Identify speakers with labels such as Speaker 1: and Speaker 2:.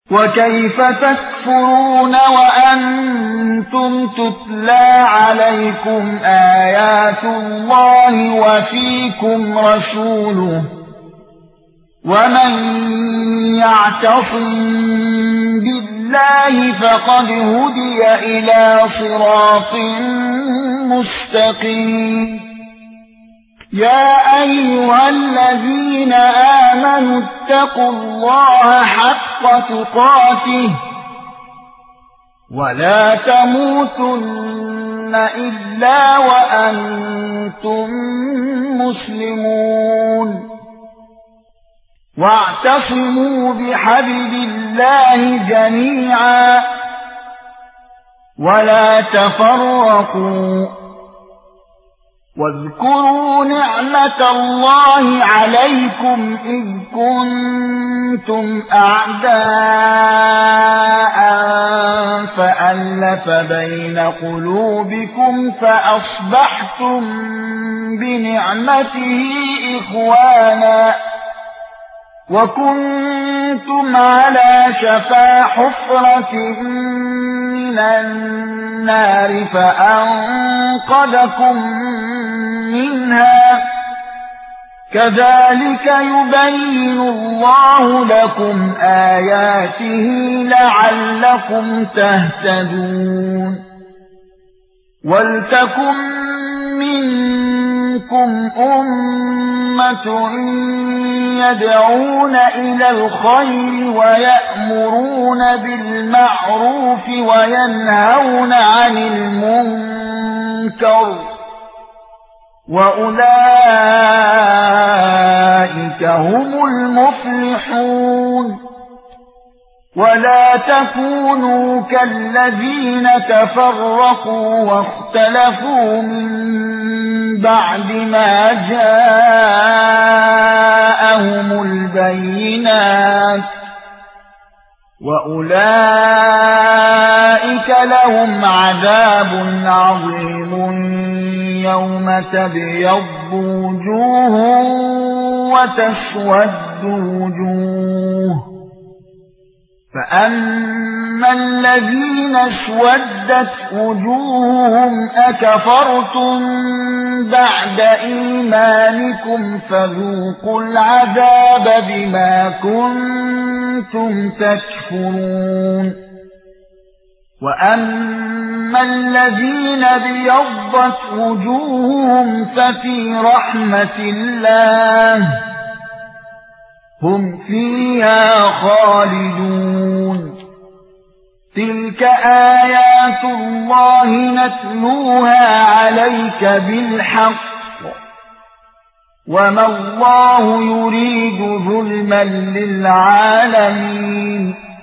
Speaker 1: وكيف تكفرون وأنتم تتلى عليكم آيات الله وفيكم رسوله ومن يعتصم بالله فقد هدي إلى صراط مستقيم يا أيها الذين آمنوا اتقوا الله حق تقاته ولا تموتن إلا وأنتم مسلمون واعتصموا بحبل الله جميعا ولا تفرقوا واذكروا نعمة الله عليكم إذ كنتم أعداء فألف بين قلوبكم فأصبحتم بنعمته إخوانا وكنتم على شفا حفرة من النار فأنقذكم منها كذلك يبين الله لكم آياته لعلكم تهتدون ولتكن منكم أمة يدعون إلى الخير ويأمرون بالمعروف وينهون عن المنكر وأولئك هم المفلحون ولا تكونوا كالذين تفرقوا واختلفوا من بعد ما جاءهم البينات وأولئك لهم عذاب عظيم يوم تبيض وجوه وتسود وجوه فأما الذين اسودت وجوههم أكفرتم بعد إيمانكم فذوقوا العذاب بما كنتم تكفرون وأما الذين ابيضت وجوههم ففي رحمة الله هم فيها خالدون تلك آيات الله نتلوها عليك بالحق وما الله يريد ظلما للعالمين